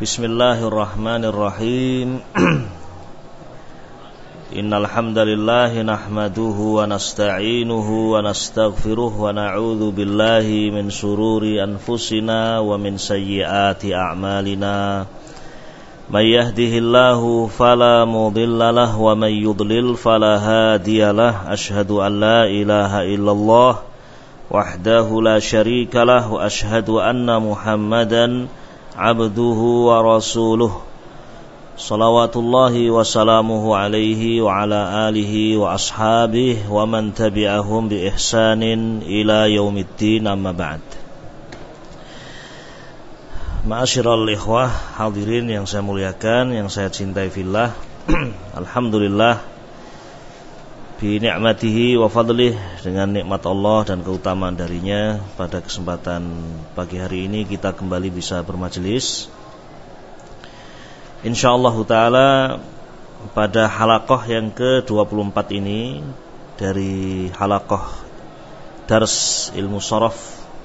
Bismillahirrahmanirrahim. Innal hamdalillah nahmaduhu wa nasta'inuhu wa nastaghfiruh wa na'udzu billahi min shururi anfusina wa min sayyiati a'malina. May yahdihillahu fala mudilla lahu wa may yudlil fala hadiyalah. Asyhadu an la ilaha illallah wahdahu la syarika lah wa asyhadu anna Muhammadan abduhu wa rasuluh. Salawatullahi wa salamuhu alaihi wa ala alihi wa ashabihi wa man tabi'ahum bi ihsanin ila yaumiddin, amma ba'd. Ma'asyiral ikhwah hadirin yang saya muliakan, yang saya cintai fillah. Alhamdulillah bi ni'matihi wa fadlih, dengan nikmat Allah dan keutamaan darinya, pada kesempatan pagi hari ini kita kembali bisa bermajelis insyaallah taala pada halaqah yang ke-24 ini dari halaqah Dars Ilmu Sharaf,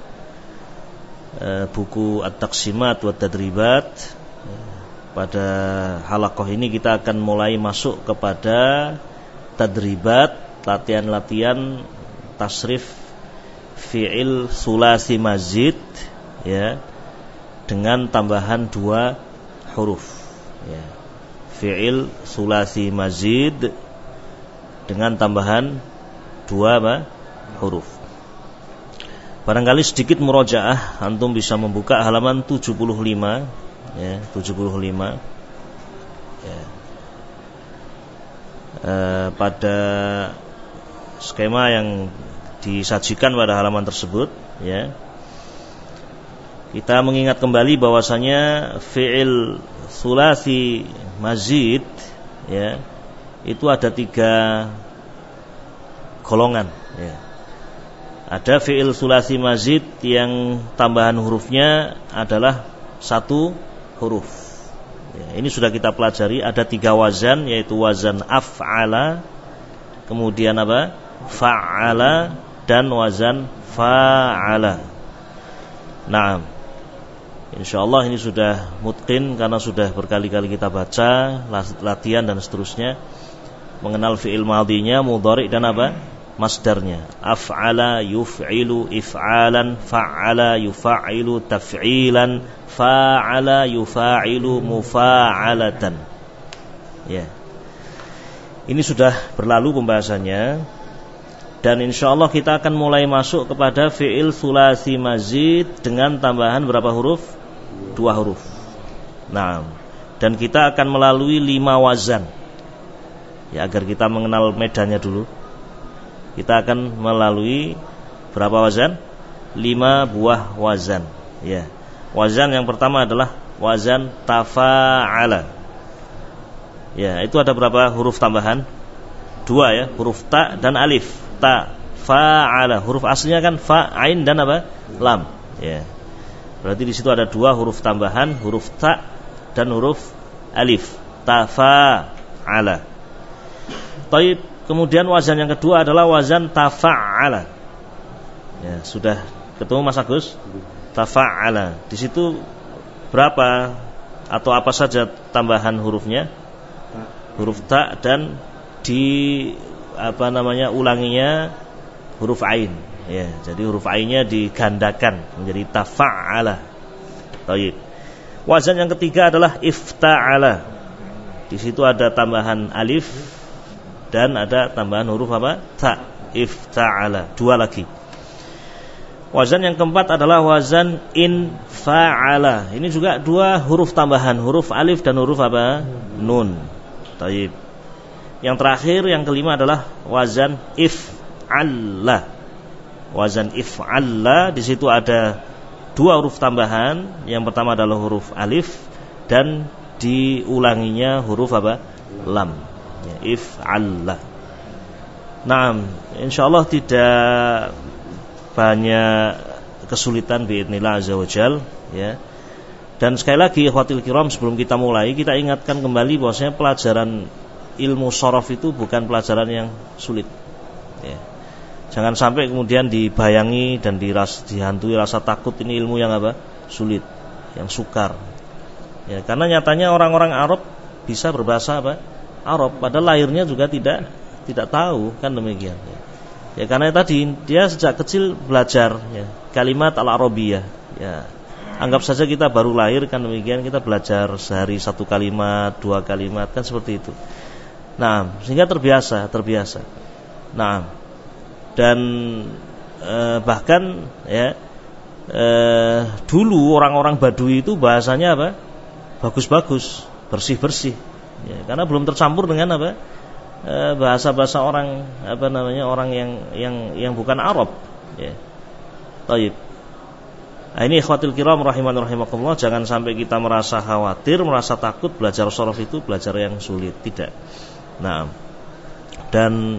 buku At-Taqsimat wa Tadribat. Pada halaqah ini kita akan mulai masuk kepada tadribat, latihan-latihan tasrif fi'il sulasi mazid, ya, dengan tambahan 2 huruf, ya. Fi'il sulasi mazid dengan tambahan 2 huruf. Barangkali sedikit murojaah, antum bisa membuka halaman 75, ya, 75, ya. Pada skema yang disajikan pada halaman tersebut, ya, kita mengingat kembali bahwasanya fi'il sulasi mazid, ya, itu ada 3 golongan, ya. Ada fi'il sulasi mazid yang tambahan hurufnya adalah 1 huruf. Ya, ini sudah kita pelajari, ada 3 wazan, yaitu wazan af'ala, kemudian apa? Fa'ala, dan wazan fa'ala. Naam. Insyaallah ini sudah mutqin karena sudah berkali-kali kita baca, latihan dan seterusnya, mengenal fi'il madhinya, mudhari' dan apa? Masdarnya. Af'ala yuf'ilu if'alan, fa'ala yuf'ilu taf'ilan, fa'ala yufa'ilu mufa'alatan. Ya. Ini sudah berlalu pembahasannya, dan insyaallah kita akan mulai masuk kepada fi'il sulasi mazid dengan tambahan berapa huruf? 2 huruf. Nah, dan kita akan melalui 5 wazan. Ya, agar kita mengenal medannya dulu. Kita akan melalui berapa wazan? 5 buah wazan, ya. Wazan yang pertama adalah wazan tafa'ala. Ya, itu ada berapa huruf tambahan? 2, ya, huruf ta dan alif. Ta, fa'ala. Huruf aslinya kan fa, ain dan apa? Lam, ya. Berarti di situ ada 2 huruf tambahan, huruf ta dan huruf alif. Tafa'ala. Taib. Kemudian wazan yang kedua adalah wazan tafa'ala. Ya, sudah ketemu Mas Agus? Tafa'ala. Di situ berapa atau apa saja tambahan hurufnya? Huruf ta, dan di ulanginya huruf ain. Ya, jadi huruf ainnya digandakan menjadi tafa'ala. Baik. Wazan yang ketiga adalah ifta'ala. Di situ ada tambahan alif dan ada tambahan huruf apa? Ta. Ifta'ala. 2 lagi. Wazan yang keempat adalah wazan infa'ala. Ini juga 2 huruf tambahan, huruf alif dan huruf apa? Nun. Taib. Yang terakhir, yang kelima adalah wazan if'alla. Wazan if'alla, di situ ada 2 huruf tambahan. Yang pertama adalah huruf alif, dan diulanginya huruf apa? Lam. Ya, if'alla. Naam, insyaallah tidak banyak kesulitan biidznillah azza wajal, ya. Dan sekali lagi ikhwatil kiram, sebelum kita mulai, kita ingatkan kembali bahwasanya pelajaran ilmu sharaf itu bukan pelajaran yang sulit, ya. Jangan sampai kemudian dibayangi dan dihantui rasa takut ini ilmu yang apa? Sulit, yang sukar. Ya, karena nyatanya orang-orang Arab bisa berbahasa apa? Arab, padahal lahirnya juga tidak tahu, kan demikian. Ya, karena tadi dia sejak kecil belajar ya, kalimat al-Arabiyah. Ya, anggap saja kita baru lahir, kan demikian, kita belajar sehari 1 kalimat, 2 kalimat, kan seperti itu. Nah, sehingga terbiasa. Nah, dan bahkan ya dulu orang-orang Badui itu bahasanya apa? Bagus-bagus, bersih-bersih. Ya, karena belum tercampur dengan apa? Bahasa-bahasa orang orang yang bukan Arab. Ya. Baik. Nah, ini ikhwatul kiram rahiman rahimakumullah, jangan sampai kita merasa khawatir, merasa takut belajar shorof itu belajar yang sulit, tidak. Nah, dan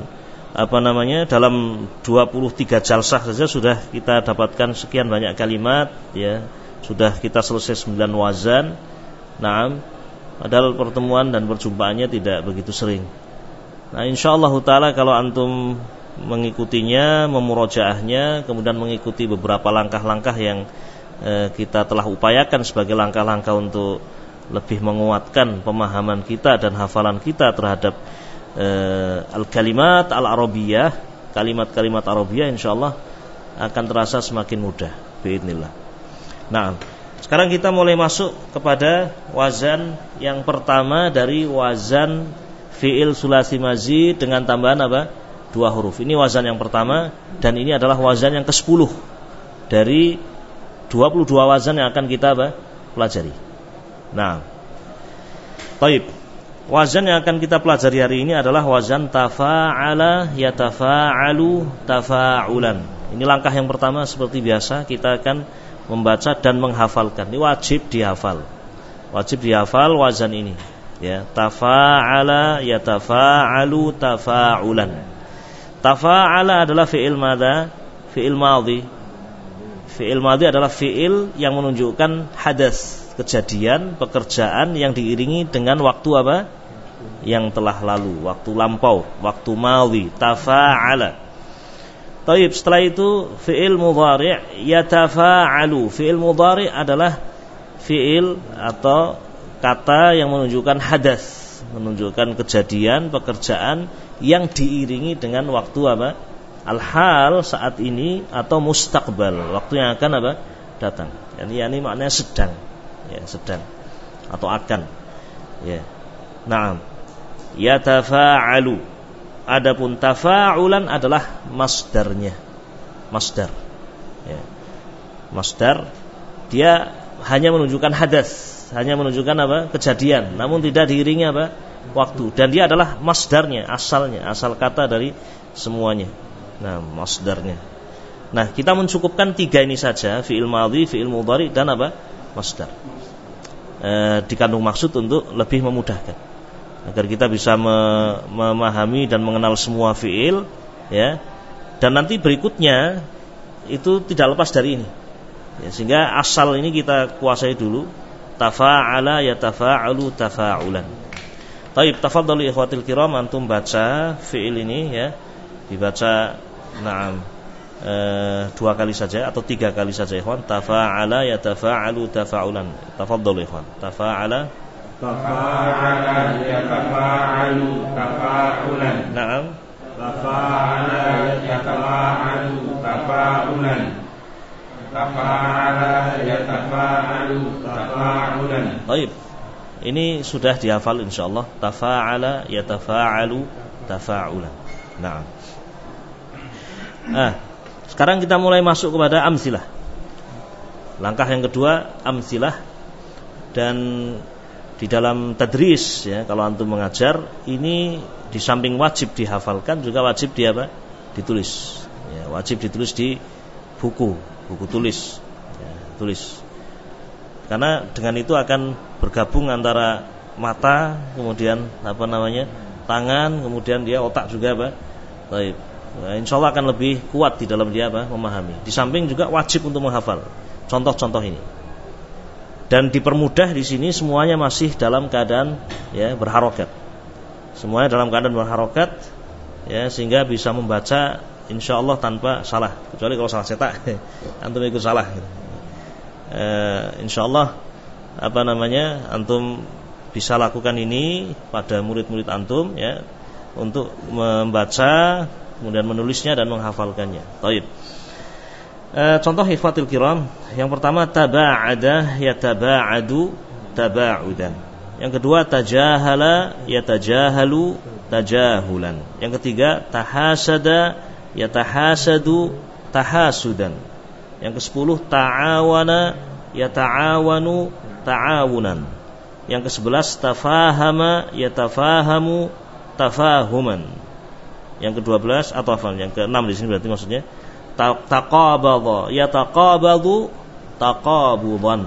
dalam 23 jalsah saja sudah kita dapatkan sekian banyak kalimat, ya. Sudah kita selesai 9 wazan. Nah, padahal pertemuan dan perjumpaannya tidak begitu sering. Nah, insyaallah taala kalau antum mengikutinya, memurojaahnya, kemudian mengikuti beberapa langkah-langkah yang kita telah upayakan sebagai langkah-langkah untuk lebih menguatkan pemahaman kita dan hafalan kita terhadap al-kalimat al-arabiyah, kalimat-kalimat arabiyah, insyaallah akan terasa semakin mudah biidznillah. Nah, sekarang kita mulai masuk kepada wazan yang pertama dari wazan fi'il sulasi mazid dengan tambahan apa? 2 huruf. Ini wazan yang pertama, dan ini adalah wazan yang ke-10 dari 22 wazan yang akan kita pelajari. Nah, baik. Wazan yang akan kita pelajari hari ini adalah wazan tafa'ala yatafa'alu tafa'ulan. Ini langkah yang pertama, seperti biasa kita akan membaca dan menghafalkan. Ini wajib dihafal. Wajib dihafal wazan ini. Ya, tafa'ala yatafa'alu tafa'ulan. Tafa'ala adalah fi'il madza? Fi'il madhi. Fi'il madhi adalah fi'il yang menunjukkan hadas, kejadian, pekerjaan yang diiringi dengan waktu apa? Yang telah lalu, waktu lampau, waktu madhi, tafa'ala. Taib, setelah itu fi'il mudhari' yatafa'alu. Fi'il mudhari' adalah fi'il atau kata yang menunjukkan hadas, menunjukkan kejadian, pekerjaan yang diiringi dengan waktu apa? Al-hal saat ini atau mustaqbal, waktu yang akan apa? Datang. Yani maknanya sedang. Ya, sedang atau akan. Ya. Naam. Yatafa'alu. Adapun tafa'ulan adalah masdarnya. Masdar. Ya. Masdar dia hanya menunjukkan hadas, hanya menunjukkan apa? Kejadian, namun tidak diiringi apa? Waktu. Dan dia adalah masdarnya, asalnya, asal kata dari semuanya. Nah, masdarnya. Nah, kita mencukupkan 3 ini saja, fi'il madhi, fi'il mudhari, dan apa? Masdar. Dikandung maksud untuk lebih memudahkan, agar kita bisa memahami dan mengenal semua fi'il, ya. Dan nanti berikutnya itu tidak lepas dari ini. Ya, sehingga asal ini kita kuasai dulu. Tafa'ala yatafa'alu tafa'ulan. Baik, tafadhalu ikhwatil kiram, antum baca fi'il ini ya. Dibaca 2 kali saja atau 3 kali saja ikhwan. Tafa'ala yatafa'alu tafa'ulan. Tafadhalu ikhwan. Tafa'ala yatafa'alu tafa'ulan. Naam. Tafa'ala yatafa'alu tafa'ulan. Tafa'ala yatafa'alu tafa'ulan. Baik. Ini sudah dihafal insyaallah. Tafa'ala yatafa'alu tafa'ulan. Naam. Sekarang kita mulai masuk kepada amsilah. Langkah yang kedua, amsilah. Dan di dalam tadris ya, kalau antum mengajar, ini di samping wajib dihafalkan juga wajib ditulis. Ya, wajib ditulis di buku tulis. Ya, tulis. Karena dengan itu akan bergabung antara mata, kemudian tangan, kemudian dia otak juga Baik. Nah, insyaallah akan lebih kuat di dalam dia memahami. Di samping juga wajib untuk menghafal contoh-contoh ini. Dan dipermudah di sini semuanya masih dalam keadaan ya berharokat. Semuanya dalam keadaan berharokat ya, sehingga bisa membaca insyaallah tanpa salah. Kecuali kalau salah cetak antum ikut salah gitu. Insyaallah antum bisa lakukan ini pada murid-murid antum ya, untuk membaca kemudian menulisnya dan menghafalkannya. Baik. Contoh ikhwatil kiram, yang pertama taba'ada yataba'adu taba'udan. Yang kedua tajahala yatajahalu tajahulan. Yang ketiga tahasada yatahasadu tahasudan. Yang ke-10 ta'awana yata'awanu ta'awunan. Yang ke-11 tafahama yatafahamu tafahuman. Yang ke-12 atau yang ke-6 di sini berarti maksudnya taqabadha yataqabadu taqabudan.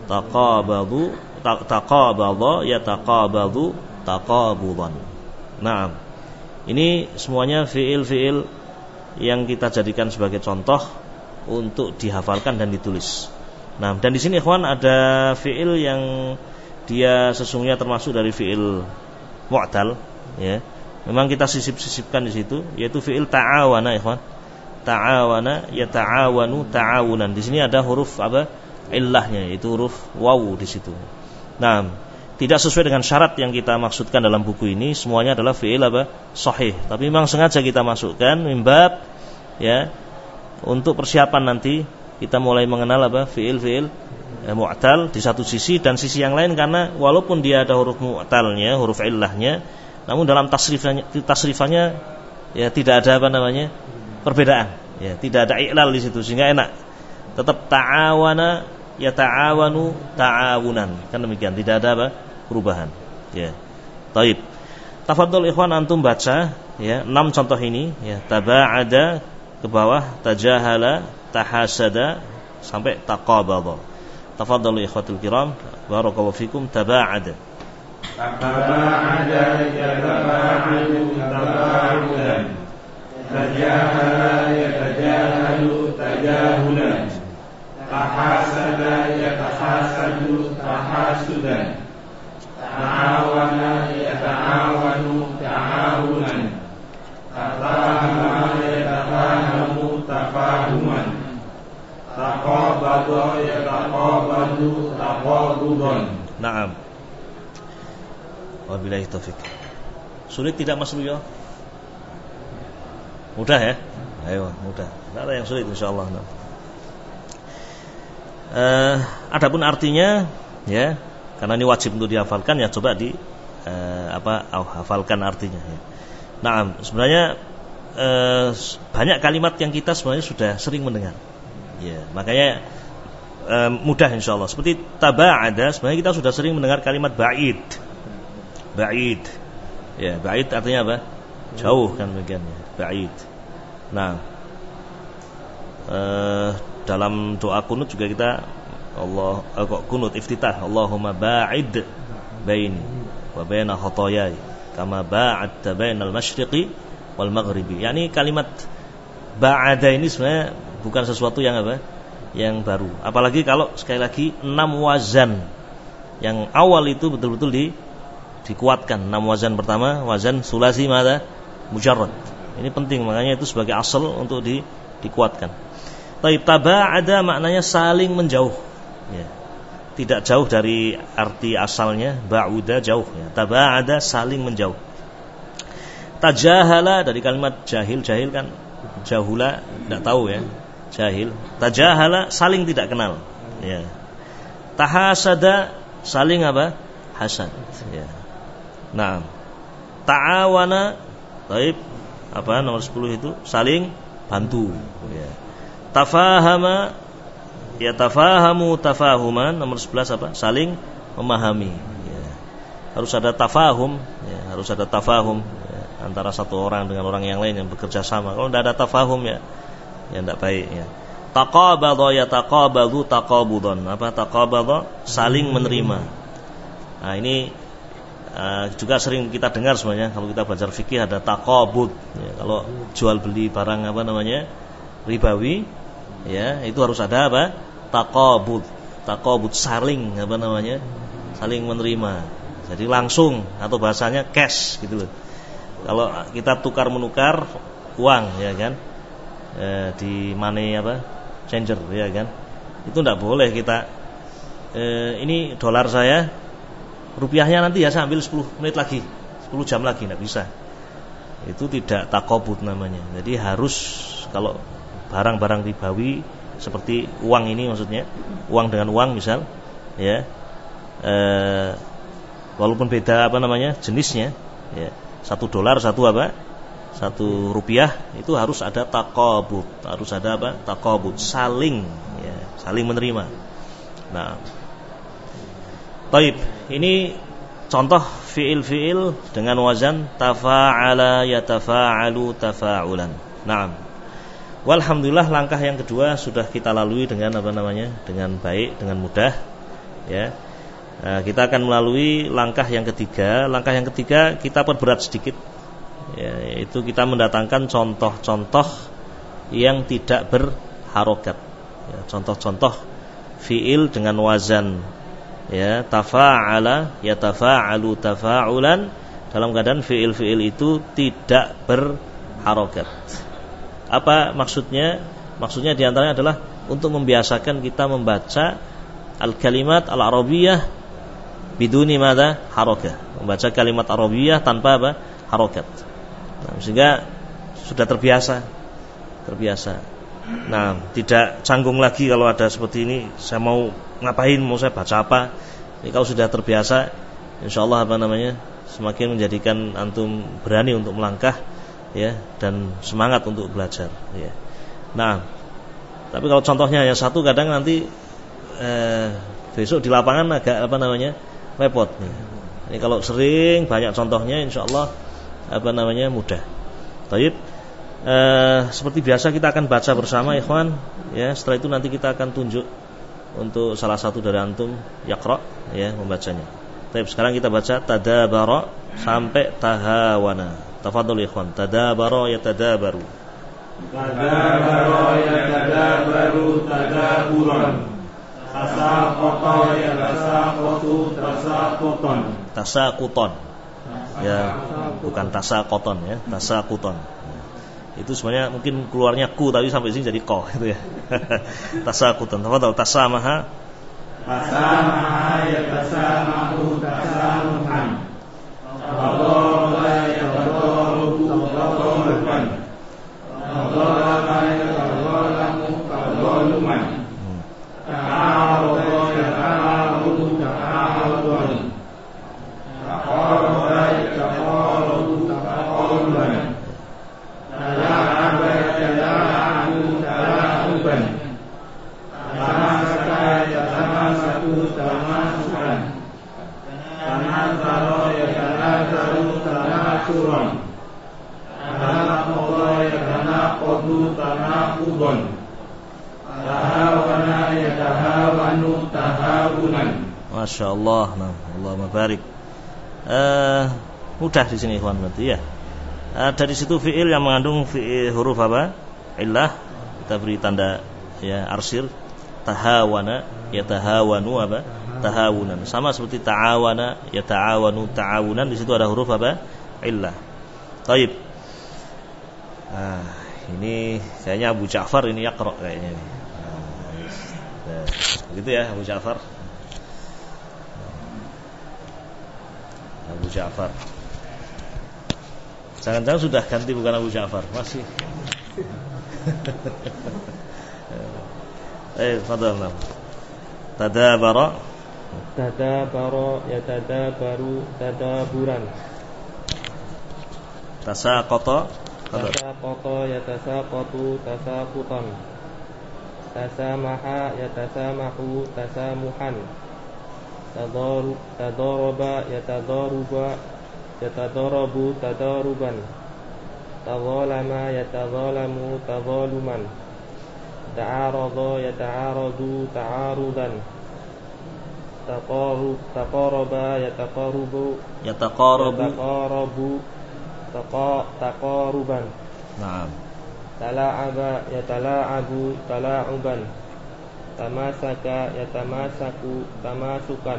Taqabadha yataqabadu taqabudan. Nah, ini semuanya fiil-fiil yang kita jadikan sebagai contoh untuk dihafalkan dan ditulis. Nah, dan di sini ikhwan ada fiil yang dia sesungguhnya termasuk dari fiil mu'tal ya. Memang kita sisip-sisipkan di situ, yaitu fiil ta'awana ikhwan. Ta'awana yata'awanu ta'awunan. Di sini ada huruf apa? Illahnya, yaitu huruf wawu di situ. Nah, tidak sesuai dengan syarat yang kita maksudkan dalam buku ini, semuanya adalah fiil apa? Sahih. Tapi memang sengaja kita masukkan mimbab ya, untuk persiapan nanti kita mulai mengenal apa? Fiil-fiil mu'tal di satu sisi, dan sisi yang lain karena walaupun dia ada huruf mu'talnya, huruf illahnya, namun dalam tasrifannya ya tidak ada perbedaan ya, tidak ada i'lal di situ sehingga enak. Tetap ta'awana ya ta'awanu ta'awunan, kan demikian, tidak ada perubahan ya. Taib. Tafadhol ikhwan antum baca ya 6 contoh ini ya, taba'ada ke bawah, tajahala, tahasada sampai taqabadha. Tafadhol ikhwatul kiram, barakallahu fikum. Taba'ada yataba'adu taba'udan. Tajahala yatajahalu tajahulan. Tahasada yatahasadu tahasudan. Ta'awana yata'awanu ta'awunan. Tafahama yatafahamu tafahuman. Taqabada yataqabadu taqabudan. Naam. Wabillahi taufik. Sulit tidak Mas Luyo? Mudah ya? Ayo, mudah. Tidak ada yang sulit insyaallah. Adapun artinya ya, karena ini wajib untuk dihafalkan ya, coba hafalkan artinya ya. Nah, sebenarnya banyak kalimat yang kita sebenarnya sudah sering mendengar. Ya, makanya mudah insyaallah. Seperti taba'ada, sebenarnya kita sudah sering mendengar kalimat ba'id. Ba'id. Ya, ba'id artinya apa? Jauh kan demikian ya. Ba'id. Nah, dalam doa kunut juga kita kunut iftitah, Allahumma ba'id baini wa baina khotoyai kama ba'adta bainal masyriqi wal maghribi. Yani kalimat ba'ada ini sebenarnya bukan sesuatu yang yang baru. Apalagi kalau sekali lagi 6 wazan. Yang awal itu betul-betul dikuatkan. 6 wazan pertama, wazan sulasi mujarrad. Ini penting, makanya itu sebagai asal untuk dikuatkan. Taba'ada maknanya saling menjauh ya. Tidak jauh dari arti asalnya, ba'uda jauh ya. Taba'ada saling menjauh. Tajahala dari kalimat jahil kan, jahula tidak tahu ya, jahil. Tajahala saling tidak kenal ya. Tahasada saling hasad ya. Nah, ta'awana nomor 10 itu saling bantu ya. Tafahama ya tafahamu tafahuman, nomor 11 saling memahami ya. Harus ada tafahum ya, harus ada tafahum ya, antara satu orang dengan orang yang lain yang bekerja sama. Kalau tidak ada tafahum ya tidak baik ya. Taqabadha ya taqabadu taqabudan. Taqabadha saling menerima. Nah, ini juga sering kita dengar sebenarnya kalau kita belajar fikih ada taqabud ya, kalau jual beli barang ribawi ya, itu harus ada taqabud saling saling menerima, jadi langsung atau bahasanya cash gitu loh. Kalau kita tukar menukar uang ya kan, di money changer ya kan, itu tidak boleh kita ini dolar saya, rupiahnya nanti ya saya ambil 10 menit lagi, 10 jam lagi, enggak bisa. Itu tidak takobut namanya. Jadi harus kalau barang-barang ribawi seperti uang ini maksudnya, uang dengan uang misal, ya, walaupun beda jenisnya, ya, $1 1 rupiah itu harus ada takobut, harus ada takobut, saling menerima. Nah, baik, ini contoh fiil dengan wazan tafa'ala yatafa'alu tafa'ulan. Naam. Walhamdulillah langkah yang kedua sudah kita lalui dengan dengan baik, dengan mudah, ya. Kita akan melalui langkah yang ketiga. Langkah yang ketiga kita perberat sedikit, ya, yaitu kita mendatangkan contoh-contoh yang tidak berharokat, ya, contoh-contoh fiil dengan wazan, ya, tafa'ala yatafa'alu tafa'ulan, dalam keadaan fiil-fiil itu tidak berharokat. Apa maksudnya? Maksudnya diantaranya adalah untuk membiasakan kita membaca al-kalimat al-arabiyah biduni madza harakah, membaca kalimat arabiyah tanpa harokat. Nah, sehingga sudah terbiasa. Nah, tidak canggung lagi kalau ada seperti ini, saya mau ngapain, mau saya baca apa. Jadi kalau sudah terbiasa, insyaallah semakin menjadikan antum berani untuk melangkah, ya, dan semangat untuk belajar, ya. Nah, tapi kalau contohnya hanya satu, kadang nanti besok di lapangan agak repot. Ini kalau sering banyak contohnya, insyaallah mudah. Baik. Seperti biasa kita akan baca bersama, ikhwan, ya. Setelah itu nanti kita akan tunjuk untuk salah satu dari antum yaqra, ya, membacanya. Baik, sekarang kita baca tadabara sampai tahawana. Tafadhol ikhwan, tadabara yatadabaru. Tadabara yatadabaru tadaburan. Tasaqata yatasaqatu tasaqutan. Tasaquton. Ya, bukan tasaquton, ya, tasaquton. Itu sebenarnya mungkin keluarnya ku tapi sampai sini jadi ko itu, ya. Tasaquton. Tafadhol, tasamaha. Tasamaha yatasamahu tasamuhan. Tadara yatadaru tadaruban. Tadara yatadaramu tadaluman. Ta'arada yata'arudu ta'arudan. Taqarada yataqarudu taqaruban. Tala'aba yata'abu tala'uban. Tamasaka yatamasaku tamasukan. Tanazara yatanazaru tanasuran. Tanaqada yatanaqadu tanaqudan. Tahawana yatahawanu tahawunan. Masya Allah, Allah mabarik. Mudah di sini, ikhwan, berarti, ya. Dari situ fiil yang mengandung huruf illah, kita beri tanda, ya, arsir. Tahawana yatahawanu tahawunan. Sama seperti ta'awana yata'awanu ta'awunan, di situ ada huruf illah. Baik. Ini kayaknya Abu Ja'far ini yaqra kayaknya ini. Begitu ya, Abu Ja'far. Abu Ja'far. Jangan-jangan sudah ganti, bukan Abu Ja'far, masih. Fadhal. Tadabara yatadabaru tadaburan. Tasaqata yatasaqatu tasaqutan. Tasamaha yatasamahu tasamuhan. Tadaraba yatadarabu tadaruban. Tadhalama yatadhalamu tadhaluman. Ta'arada yata'aradu ta'arudan. Taqaraba yataqarabu taqaruban. Naam. Tala'aba yatala'abu tala'uban. Tamasaka yatamasaku tamasukan.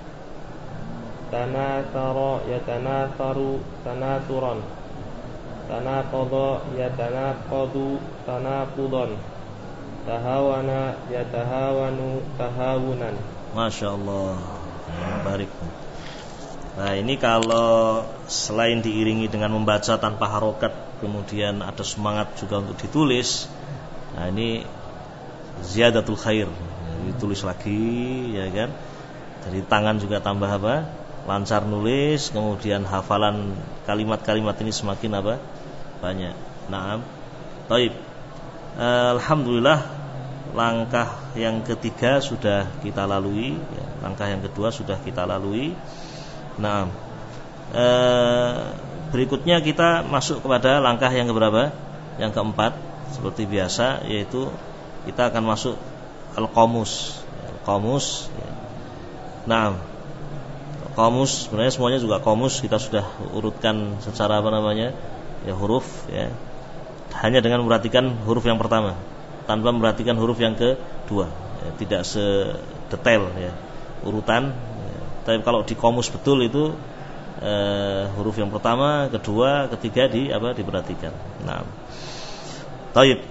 Tanasara yatanatharu tanasuran. Tanaqada yatanaqadu tanaqudan. Tahawana yatahawanu tahawunan. Masya Allah. Barik. Nah, ini kalau selain diiringi dengan membaca tanpa harokat, kemudian ada semangat juga untuk ditulis. Nah, ini ziyadatul khair. Ditulis lagi, ya kan? Jadi tangan juga tambah apa? Lancar nulis, kemudian hafalan kalimat-kalimat ini semakin apa? Banyak. Naam. Baik. Alhamdulillah, langkah yang ketiga sudah kita lalui, ya. Langkah yang kedua sudah kita lalui. Nah, berikutnya kita masuk kepada langkah yang keberapa? Yang keempat, seperti biasa, yaitu kita akan masuk al-qamus. Qamus. Ya. Nah, qamus sebenarnya semuanya juga qamus, kita sudah urutkan secara apa namanya? Ya, huruf, ya. Hanya dengan memperhatikan huruf yang pertama, tanpa memperhatikan huruf yang kedua, ya, tidak sedetail, ya, urutan. Tapi kalau di qamus betul itu huruf yang pertama, kedua, ketiga diperhatikan. Nah, baik.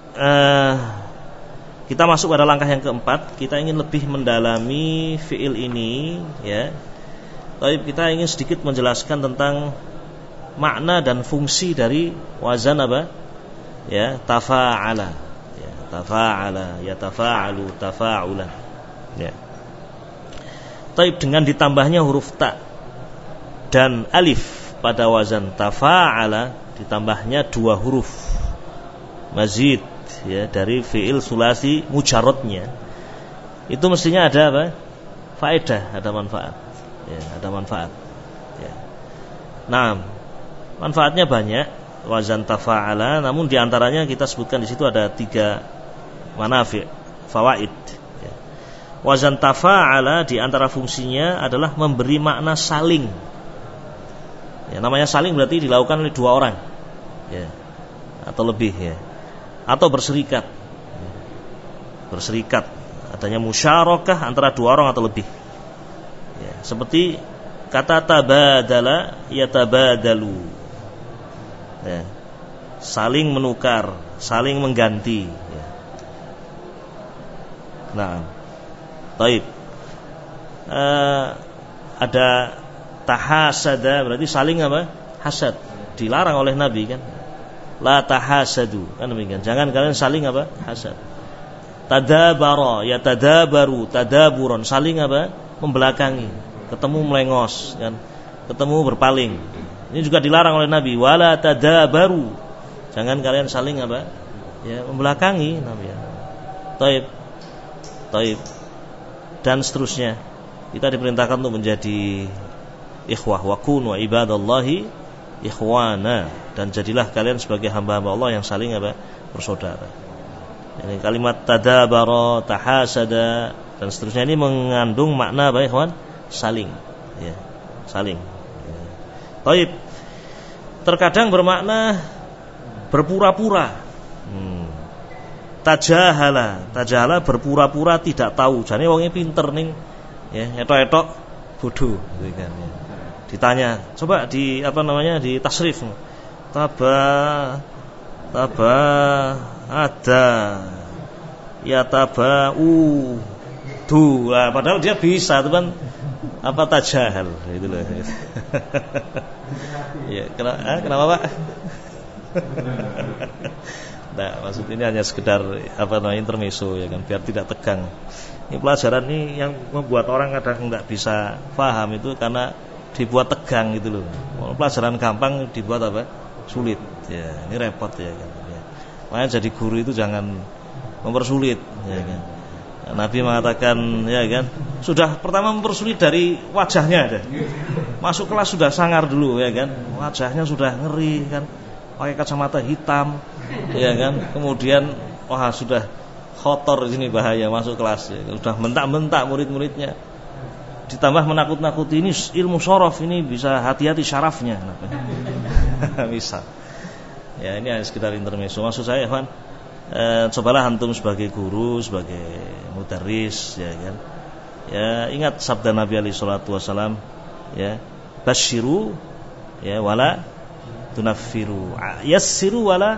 Kita masuk pada langkah yang keempat. Kita ingin lebih mendalami fiil ini, ya. Baik, kita ingin sedikit menjelaskan tentang makna dan fungsi dari wazan apa? Ya, tafa'ala. Ya, tafa'ala, yatafa'alu, tafa'ulan. Ya. Taib, dengan ditambahnya huruf ta dan alif pada wazan tafa'ala, ditambahnya dua huruf mazid, ya, dari fi'il sulasi mujarradnya, itu mestinya ada apa? Faedah, ada manfaat. Ya, ada manfaat. Ya. Nah, manfaatnya banyak wazan tafa'ala, namun diantaranya kita sebutkan di situ ada 3 manafi', fawaid. Wazan tafa'ala di antara fungsinya adalah memberi makna saling. Ya, namanya saling berarti dilakukan oleh 2 orang, ya, atau lebih, ya, atau berserikat. Berserikat, adanya musyarakah antara 2 orang atau lebih. Ya, seperti kata tabadala yatabadalu. Ya, saling menukar, saling mengganti. Ya. Nah, baik. Ada tahasada, berarti saling apa? Hasad. Dilarang oleh Nabi, kan? La tahasadu, kan demikian. Jangan kalian saling apa? Hasad. Tadabara, ya tadabaru, tadaburon, saling apa? Membelakangi. Ketemu melengos, kan? Ketemu berpaling. Ini juga dilarang oleh Nabi. Wala tadabaru. Jangan kalian saling apa? Ya, membelakangi, Nabi. Taib. Taib. Dan seterusnya. Kita diperintahkan untuk menjadi ikhwah, wa kunu ibadallahi ikhwana, dan jadilah kalian sebagai hamba-hamba Allah yang saling apa? Bersaudara. Ini kalimat tadabara, tahasada dan seterusnya ini mengandung makna apa, ikhwan? Saling. Ya, saling. Ya. Baik. Terkadang bermakna berpura-pura. Tajahala berpura-pura tidak tahu. Jane wonge pinter ning, ya, etok-etok bodoh, gitu kan, ya. Ditanya, coba di apa namanya, di tasrif. Taba ada, ya tabau du. Nah, padahal dia bisa, teman, apa tajahal gitu loh. Ya, kenapa Pak? Nah, maksud ini hanya sekedar apa namanya, intermezzo, ya kan, biar tidak tegang. Ini pelajaran ini yang membuat orang kadang tidak bisa paham itu karena dibuat tegang gitu loh. Pelajaran gampang dibuat apa? Sulit. Ya, ini repot, ya kan. Ya. Makanya jadi guru itu jangan mempersulit, ya kan. Nabi mengatakan, ya kan, sudah pertama mempersulit dari wajahnya ada. Masuk kelas sudah sangar dulu, ya kan. Wajahnya sudah ngeri, kan. Pakai kacamata hitam, ya kan. Kemudian wah, sudah kotor di sini, bahaya masuk kelas, ya. Sudah mentak-mentak murid-muridnya. Ditambah menakut-nakuti, ini ilmu syaraf, ini bisa hati-hati syarafnya. Bisa. Ya, ini hanya sekedar intermezzo. Maksud saya, Ikhwan, cobalah antum sebagai guru, sebagai mudarris, ya kan. Ya, ingat sabda Nabi alaihi salatu wasalam, ya, basyiru, ya, wala tunaffiru, yassiru wala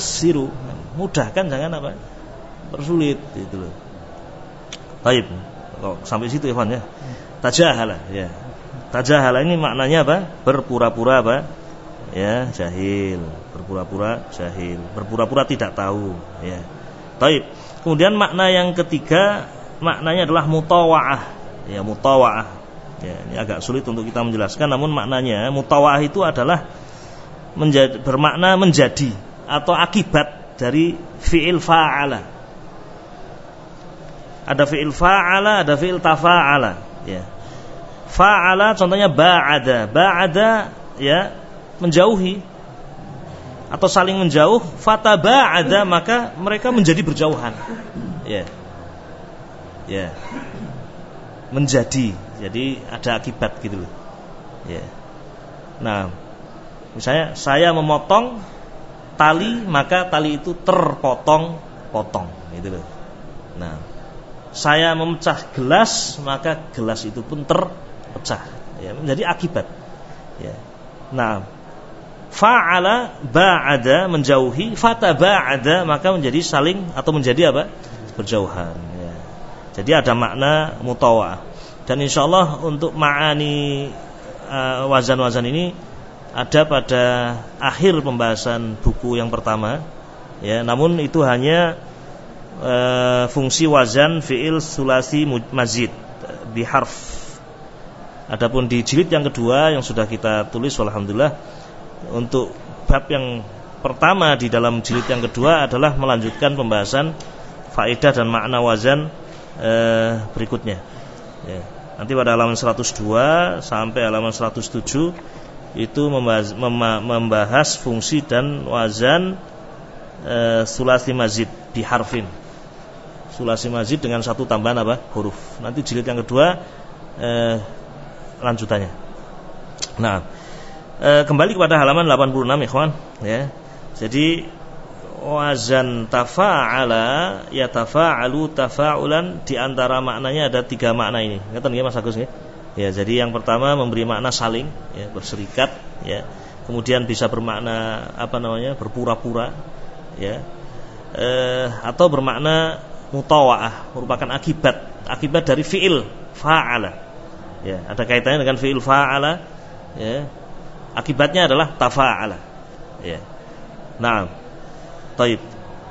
tu'assiru. Mudahkan, jangan apa? Persulit, gitu loh. Baik. Kok sampai situ Ikhwan ya. Tajahala ya. Tajahala ini maknanya apa? Berpura-pura apa? Ya, jahil, berpura-pura jahil, berpura-pura tidak tahu ya. Baik. Kemudian makna yang ketiga, maknanya adalah mutawa'ah. Ya, mutawa'ah. Ya, ini agak sulit untuk kita menjelaskan, namun maknanya mutawa'ah itu adalah bermakna menjadi atau akibat dari fi'il fa'ala. Ada fi'il fa'ala, ada fi'il tafa'ala ya. Fa'ala contohnya ba'ada. Ba'ada ya menjauhi atau saling menjauh. Fataba'ada maka mereka menjadi berjauhan. Ya. Ya. Menjadi. Jadi ada akibat gitu loh. Ya. Nah, misalnya saya memotong tali, maka tali itu terpotong-potong gitu loh. Nah, saya memecah gelas, maka gelas itu pun terpecah ya, menjadi akibat ya. Nah, fa'ala ba'ada menjauhi, fataba'ada maka menjadi saling atau menjadi apa? Berjauhan ya. Jadi ada makna mutawa'ah. Dan insyaallah untuk ma'ani wazan-wazan ini ada pada akhir pembahasan buku yang pertama ya, namun itu hanya fungsi wazan fi'il sulasi mazid biharf. Adapun di jilid yang kedua yang sudah kita tulis alhamdulillah, untuk bab yang pertama di dalam jilid yang kedua adalah melanjutkan pembahasan faedah dan makna wazan berikutnya ya. Nanti pada halaman 102 sampai halaman 107 itu membahas fungsi dan wazan sulasi mazid biharfin. Sulasi mazid dengan satu tambahan apa? Huruf. Nanti jilid yang kedua lanjutannya. Nah, kembali kepada halaman 86 ikhwan ya. Jadi wazan tafa'ala yatafa'alu tafa'ulan, di antara maknanya ada 3 makna ini. Ngeten nggih Mas Agus nggih? Ya, jadi yang pertama memberi makna saling ya, berserikat ya. Kemudian bisa bermakna berpura-pura ya. Atau bermakna mutawa'ah, merupakan akibat dari fi'il fa'ala ya, ada kaitannya dengan fi'il fa'ala ya, akibatnya adalah tafa'ala ya. Nah, baik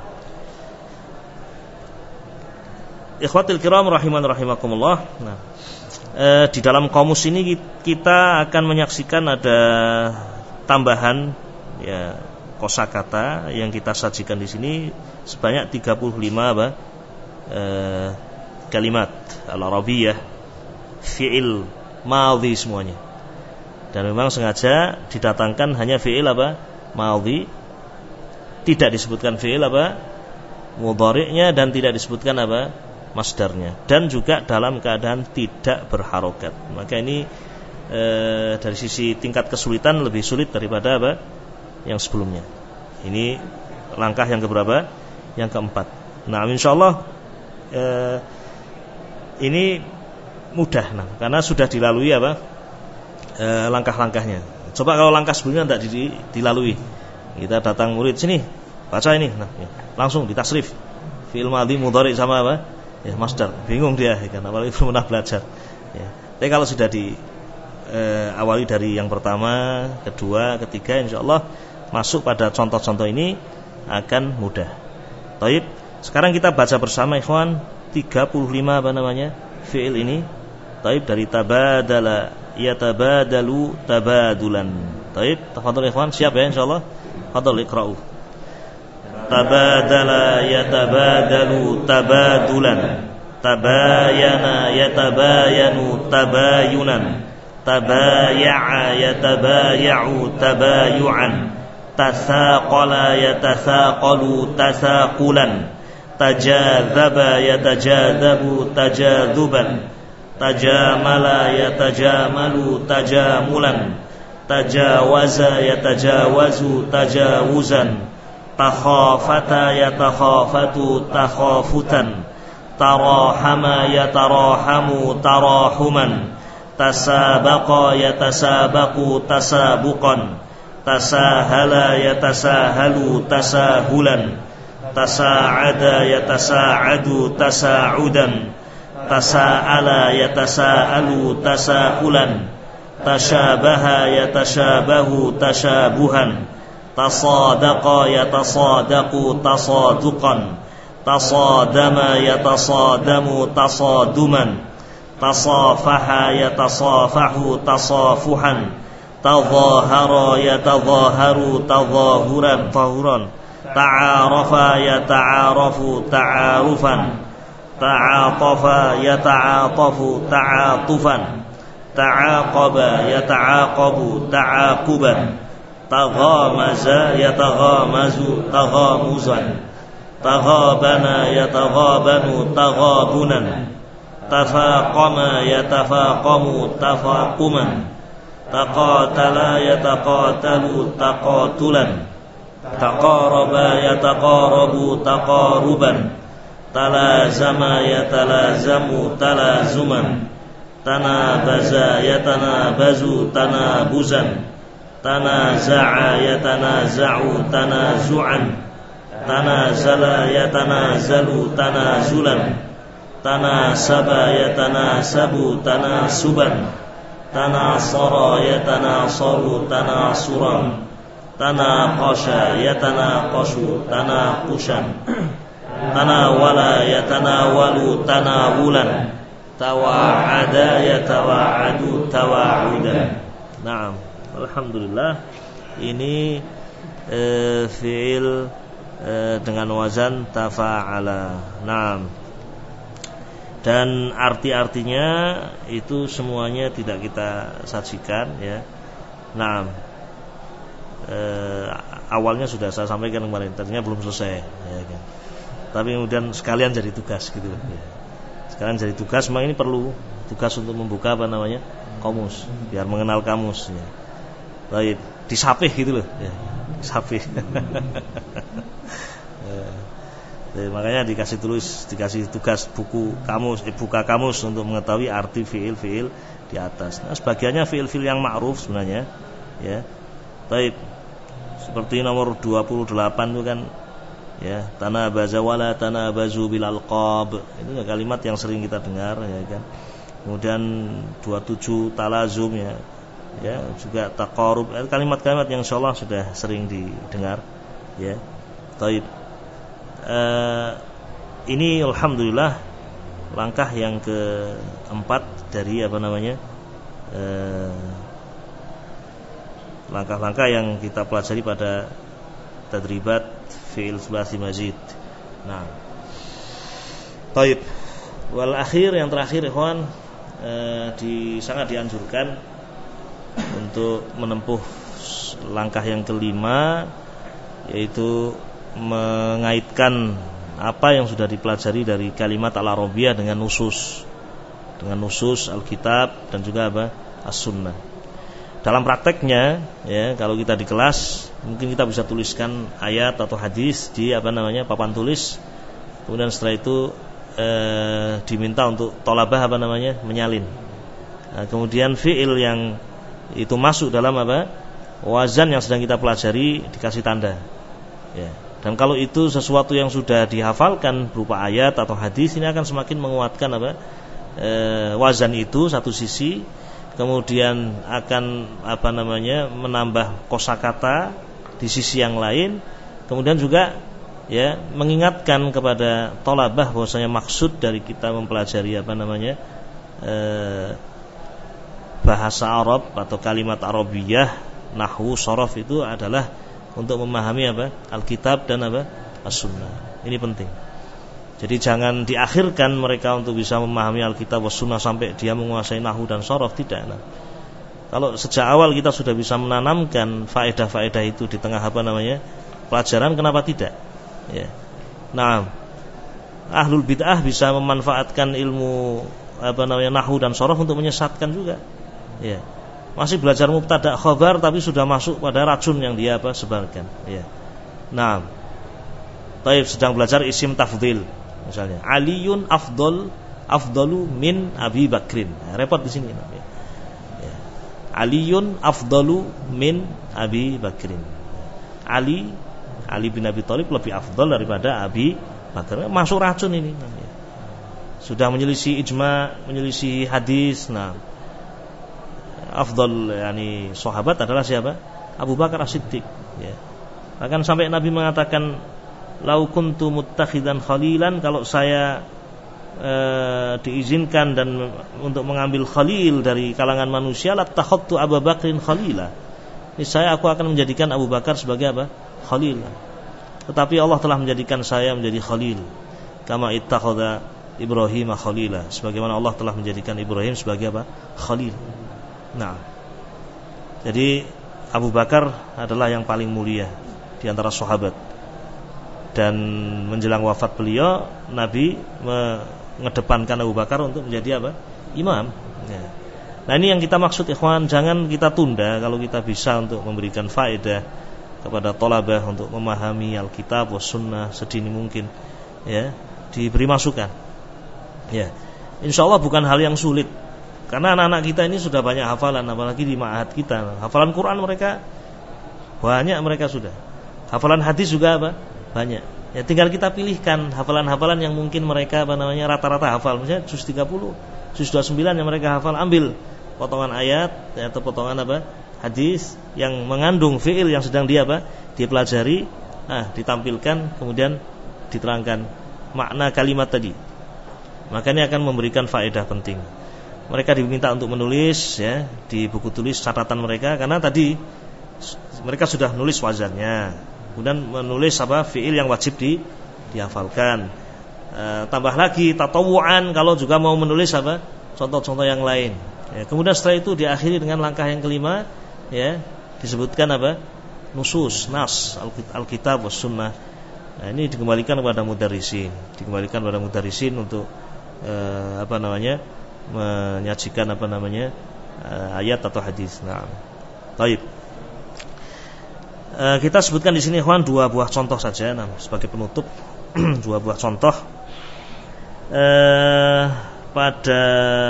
ikhwatil kiram rahiman rahimakumullah. Nah, di dalam kamus ini kita akan menyaksikan ada tambahan ya kosakata yang kita sajikan di sini sebanyak 35 kalimat al-arabiyah fi'il madhi semuanya. Dan memang sengaja didatangkan hanya fi'il madhi, tidak disebutkan fi'il mudhari'nya dan tidak disebutkan masdarnya, dan juga dalam keadaan tidak berharokat. Maka ini dari sisi tingkat kesulitan lebih sulit daripada yang sebelumnya. Ini langkah yang keberapa? Yang keempat. Nah, insyaallah ini mudah karena sudah dilalui langkah-langkahnya. Coba kalau langkah sebelumnya tidak dilalui, kita datang murid sini baca ini, langsung ditasrif fi'il madhi mudhari sama ya masdar, bingung dia kan, apalagi belum pernah belajar ya. Tapi kalau sudah awali dari yang pertama, kedua, ketiga, insyaallah masuk pada contoh-contoh ini akan mudah. Baik, sekarang kita baca bersama ikhwan 35 fi'il ini. Baik, dari tabadala yatabadalu tabadulan. Baik, tafadhol ikhwan, siap ya insyaallah. Fadhol iqra'u. Tabadala yatabadalu tabadulan. Tabayana yatabayanu tabayunan. Tabaya'a yatabaya'u tabayu'an. Tasaqala yatasaqalu tasaqulan. Tajadzaba yatajadzabu tajadzuban. Tajamala yatajamalu tajamulan. Tajawaza yatajawazu tajawuzan. Takhafata yatakhafatu takhafutan. Tarahama yatarahamu tarahuman. Tasabaqa yatasabaqu tasabuqan. Tasahala yatasahalu tasahulan. Tasa'ada yatasa'adu tasa'udan. tasa'ala yatasa'alu tasa'ulan, tashabaha yatashabahu tashabuhan, tasadaqa yatasadaqu tasaduqan, tasadama yatasadamu tasaduman, tasafaha yatasafahu tasafuhan, tadhahara yatadhaharu tadhahuran tahuran, ta'arafa yata'arafu ta'arufan, ta'atafa yata'atafu ta'atufan, ta'aqaba yata'aqabu ta'aquban, taghamaza yataghamazu taghamuzan, taghabana yataghabanu taghabunan, tafaqama yatafaqamu tafaquman, taqatala yataqatalu taqatulan, taqaraba yataqarabu taqaruban, talazama yatalazamu talazuman, tanabaza yatanabazu tanabuzan, tanaza'a yatanaza'u tanazu'an, tanazala yatanazalu tanazulan, tanasaba yatanasabu tanasuban, tanasara yatanasaru tanasuran, tanaqasha yatanaqashu tanaqushan, tanawala yatanawalu tanawulan, tawa'ada yatawa'adu tawa'udan. Naam, alhamdulillah. Ini fi'il dengan wazan tafa'ala. Naam. Dan arti-artinya itu semuanya tidak kita sajikan ya. Naam. Awalnya sudah saya sampaikan kemarin, ternyata belum selesai ya kan. Tapi kemudian sekalian jadi tugas gitu ya. Sekalian jadi tugas, memang ini perlu tugas untuk membuka apa namanya? Kamus, biar mengenal kamus ya. Baik, disapih gitu loh ya. Disapih. Makanya dikasih tugas buku kamus, buka kamus untuk mengetahui arti fiil-fiil di atas. Nah, sebagiannya fiil-fiil yang ma'ruf sebenarnya ya. Baik. Seperti nomor 28 itu kan ya, tanabaza wala tanabazu bil alqab. Itu kalimat yang sering kita dengar ya kan. Kemudian 27 talazum ya. Ya, juga taqarub. Kalimat-kalimat yang insyaallah sudah sering didengar ya. Baik. Ini alhamdulillah langkah yang keempat dari apa namanya? Langkah-langkah yang kita pelajari pada tadribat fi'il sulasi mazid. Nah, baik. Wal akhir, yang terakhir ikhwan, sangat dianjurkan untuk menempuh langkah yang kelima, yaitu mengaitkan apa yang sudah dipelajari dari kalimat al-arabiyah dengan nusus Alkitab dan juga apa? As-Sunnah. Dalam prakteknya ya, kalau kita di kelas mungkin kita bisa tuliskan ayat atau hadis di apa namanya papan tulis. Kemudian setelah itu diminta untuk tolabah apa namanya menyalin. Nah, kemudian fiil yang itu masuk dalam apa wazan yang sedang kita pelajari dikasih tanda. Ya. Dan kalau itu sesuatu yang sudah dihafalkan berupa ayat atau hadis, ini akan semakin menguatkan apa wazan itu satu sisi. Kemudian akan apa namanya menambah kosakata di sisi yang lain. Kemudian juga ya mengingatkan kepada tolabah bahwasanya maksud dari kita mempelajari apa namanya bahasa Arab atau kalimat Arabiyah, nahwu, shorof itu adalah untuk memahami apa Alkitab dan apa As-Sunnah. Ini penting. Jadi jangan diakhirkan mereka untuk bisa memahami Alkitab was Sunnah sampai dia menguasai nahwu dan shorof, tidak. Nah, kalau sejak awal kita sudah bisa menanamkan faedah-faedah itu di tengah apa namanya pelajaran, kenapa tidak? Ya. Nah, ahlul bid'ah bisa memanfaatkan ilmu apa namanya nahwu dan shorof untuk menyesatkan juga. Ya. Masih belajar mubtada khabar tapi sudah masuk pada racun yang dia apa sebarkan. Ya. Nah, taib sedang belajar isim tafdhil. Misalnya Aliyun afdalu min Abi Bakrin. Nah, repot di sini. Ya. Aliyun afdalu min Abi Bakrin. Ali bin Abi Thalib lebih afdal daripada Abi Bakar. Masuk racun ini. sudah menyelisih ijma, menyelisih hadis. Nah, afdal yani sahabat adalah siapa? Abu Bakar As-Siddiq, ya. Bahkan sampai Nabi mengatakan, lau kuntu muttakhidan khalilan, kalau saya diizinkan dan untuk mengambil khalil dari kalangan manusia, lattakhadtu Abu Bakrin khalila. Niscaya aku akan menjadikan Abu Bakar sebagai apa? Khalil. Tetapi Allah telah menjadikan saya menjadi khalil. Kama ittakhadha Ibrahim khalila, sebagaimana Allah telah menjadikan Ibrahim sebagai apa? Khalil. Nah, jadi Abu Bakar adalah yang paling mulia di antara sahabat. Dan menjelang wafat beliau, Nabi mengedepankan Abu Bakar untuk menjadi apa? Imam. Ya. Nah, ini yang kita maksud, ikhwan, jangan kita tunda kalau kita bisa untuk memberikan faedah kepada thalabah untuk memahami Alkitab was sunnah sedini mungkin, ya, diberi masukan. Ya. Insyaallah bukan hal yang sulit. Karena anak-anak kita ini sudah banyak hafalan, apalagi di ma'had kita. Hafalan Quran mereka banyak, mereka sudah. Hafalan hadis juga apa? Banyak. Ya, tinggal kita pilihkan hafalan-hafalan yang mungkin mereka rata-rata hafal. Misalnya juz 30, juz 29 yang mereka hafal, ambil potongan ayat atau potongan hadis yang mengandung fi'il yang sedang dipelajari, ditampilkan, kemudian diterangkan makna kalimat tadi. Maka ini akan memberikan faedah penting. Mereka diminta untuk menulis, ya, di buku tulis catatan mereka, karena tadi mereka sudah nulis wazannya, kemudian menulis fiil yang wajib dihafalkan. Tambah lagi tatawu'an kalau juga mau menulis contoh-contoh yang lain. Ya, kemudian setelah itu diakhiri dengan langkah yang kelima, ya, disebutkan nusus, nas, Alkitab was sunnah. Nah, ini dikembalikan kepada mudarrisin, untuk menyajikan ayat atau hadis. Nah, baik. Kita sebutkan di sini, ikhwan, 2 buah contoh saja, sebagai penutup. 2 buah contoh pada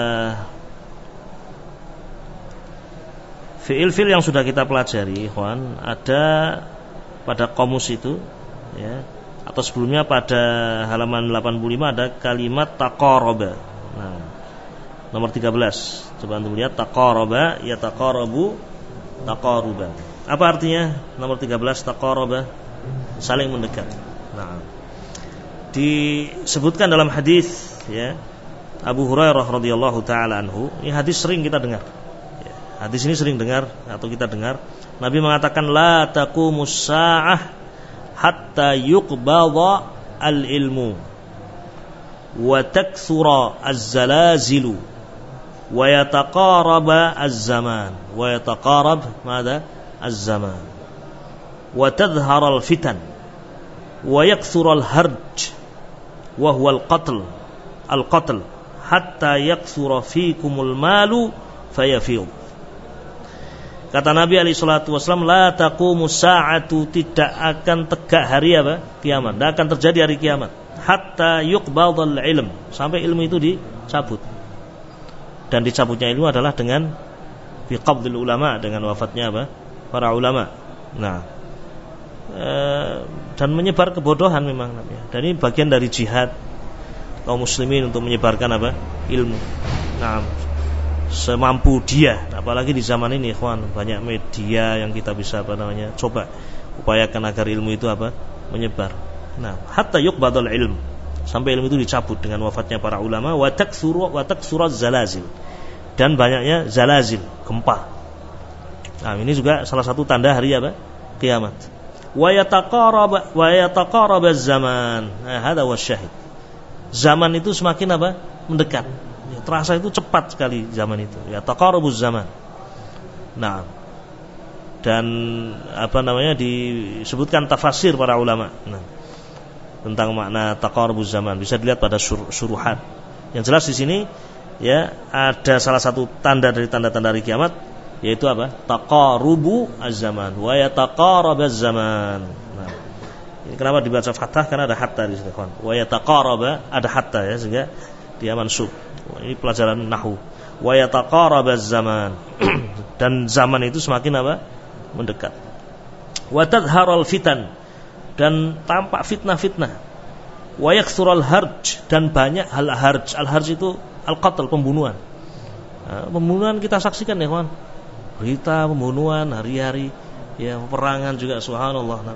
fiil-fiil yang sudah kita pelajari, ikhwan, ada pada qamus itu, ya, atau sebelumnya pada halaman 85 ada kalimat taqaraba. Nah, nomor 13. Coba antum lihat, taqaraba yataqarabu taqaruban. Apa artinya nomor 13 taqaraba? Saling mendekat. Nah, disebutkan dalam hadis, ya, Abu Hurairah radhiyallahu taala anhu. Ini hadis sering kita dengar. Ya, hadis ini sering dengar atau kita dengar. Nabi mengatakan, la taqumus sa'ah hatta yuqbadha al-ilmu wa takthura az-zalazilu wa yataqaraba az-zaman wa yataqarab madza az-zaman wa tadhhara al-fitan wa yakthura al-harj wa huwa al-qatl hatta yakthura fikumul malu fayafid. Kata Nabi alaihi salatu wasallam, la taqumus sa'atu, tidak akan tegak hari kiamat, tidak akan terjadi hari kiamat, hatta yuqbadal ilm, sampai ilmu itu dicabut. Dan dicabutnya ilmu adalah dengan biqabdil ulama, dengan wafatnya para ulama. Nah, dan menyebar kebodohan memang, dan ini bagian dari jihad kaum muslimin untuk menyebarkan ilmu. Nah, semampu dia, apalagi di zaman ini, ikhwan, banyak media yang kita bisa coba upayakan agar ilmu itu menyebar. Nah, hatta yuqbadul ilm, sampai ilmu itu dicabut dengan wafatnya para ulama. Wa taksura zalazil, dan banyaknya zalazil, gempa. Nah, ini juga salah satu tanda hari kiamat. Wa yataqaraba zaman. Nah, hada wasyahid. Zaman itu semakin mendekat. Ya, terasa itu cepat sekali zaman itu. Ya, taqarubuz zaman. Nah, dan disebutkan tafsir para ulama. Nah, tentang makna taqarubuz zaman bisa dilihat pada syuruhat. Yang jelas di sini, ya, ada salah satu tanda dari tanda-tanda hari kiamat, yaitu taqarubu az-zaman wa yataqarabaz zaman. Nah, ini kenapa dibaca fathah? Karena ada hatta di situ, kawan. Wa yataqaraba, ada hatta, ya, sehingga dia mansub. Ini pelajaran nahwu. Wa yataqarabaz zaman. Dan zaman itu semakin mendekat. Wa tadharal fitan, dan tampak fitnah-fitnah. Wa yaktsurul harj, dan banyak al-harj. Al-harj itu al-qatl, pembunuhan. Pembunuhan kita saksikan ya kawan. Berita pembunuhan hari-hari, ya peperangan juga subhanallah.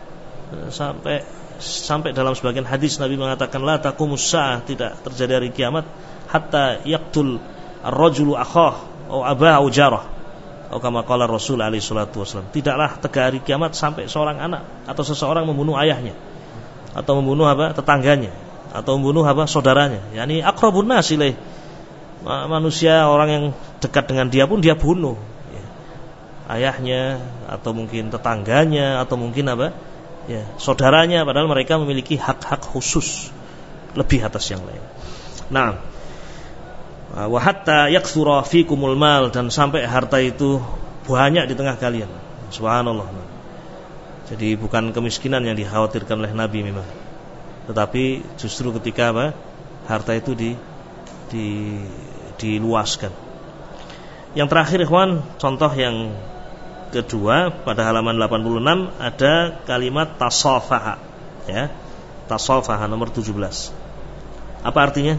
Sampai dalam sebagian hadis Nabi mengatakan la taqumus saah, tidak terjadi hari kiamat hatta yaqtul ar-rajulu akhah atau abahu jarah. Atau kama qala Rasul alaihi salatu wasallam. Tidaklah tegak hari kiamat sampai seorang anak atau seseorang membunuh ayahnya, atau membunuh tetangganya, atau membunuh saudaranya. Yani aqrabun nas ilaih. Manusia, orang yang dekat dengan dia pun dia bunuh. Ayahnya, atau mungkin tetangganya, atau mungkin saudaranya, padahal mereka memiliki hak-hak khusus lebih atas yang lain. Nah, wa hatta yaktsura fikumul mal, dan sampai harta itu banyak di tengah kalian. Subhanallah. Jadi bukan kemiskinan yang dikhawatirkan oleh Nabi memang, tetapi justru ketika harta itu diluaskan. Yang terakhir ikhwan, contoh yang kedua pada halaman 86 ada kalimat tasafaha, ya. Tasafaha nomor 17. Apa artinya?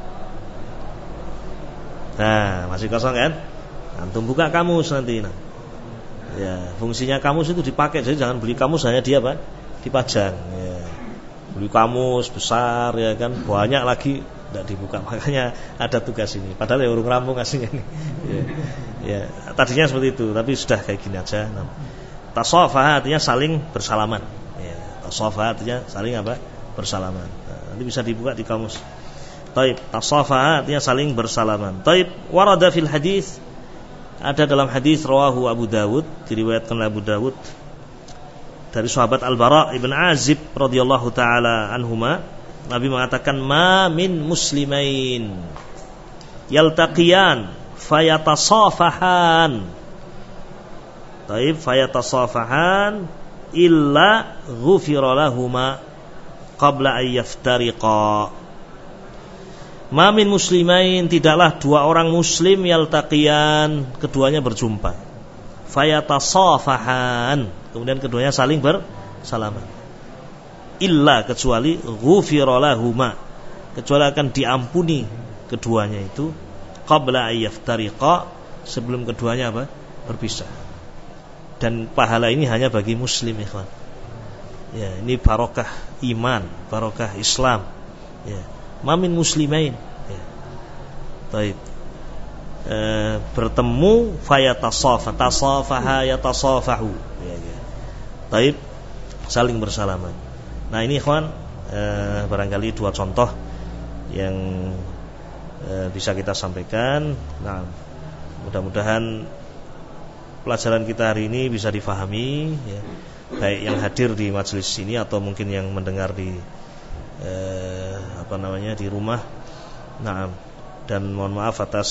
Nah, masih kosong kan? Antum buka kamus nanti. Ya, fungsinya kamus itu dipakai, jadi jangan beli kamus hanya dipajang. Ya. Beli kamus besar ya kan, banyak lagi tidak dibuka, makanya ada tugas ini. Padahal ya urung rampung aslinya ini. Ya, tadinya seperti itu, tapi sudah kayak gini aja. Tasafaha artinya saling bersalaman. Ya, tasafaha artinya saling bersalaman. Nanti bisa dibuka di kamus. Taib, tasafaha artinya saling bersalaman. Taib, warada fil hadis, ada dalam hadis rawahu Abu Dawud, diriwayatkan Abu Dawud dari sahabat Al-Bara ibn Azib radhiyallahu taala anhuma. Nabi mengatakan ma min muslimain yaltaqiyan fayatasafahan. Taib, fayatasafahan illa ghufira lahuma qabla an yaftariqa. Ma min muslimain, tidaklah dua orang muslim yaltaqiyan, keduanya berjumpa. Fayatasafahan, kemudian keduanya saling bersalaman. Illa, kecuali ghufira lahuma, kecuali akan diampuni keduanya itu qabla ayyaftariqa, sebelum keduanya berpisah. Dan pahala ini hanya bagi muslim ikhwan. Ya, ini barokah iman, barokah Islam. Ya, mamin muslimain. Ya. Baik. Bertemu fayatasafa, tasafaha yatasafahu. Ya, ya. Baik, saling bersalaman. Nah, ini ikhwan, barangkali dua contoh yang bisa kita sampaikan. Nah, mudah-mudahan pelajaran kita hari ini bisa difahami, ya, baik yang hadir di majelis ini atau mungkin yang mendengar di di rumah. Nah, dan mohon maaf atas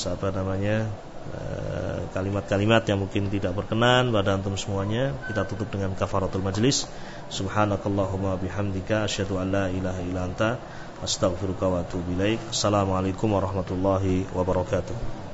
kalimat-kalimat yang mungkin tidak berkenan pada antum semuanya. Kita tutup dengan kafaratul majlis. Subhanakallahumma bihamdika asyhadu an la ilaha illa anta astaghfiruka wa atubu ilaik. Assalamualaikum warahmatullahi wabarakatuh.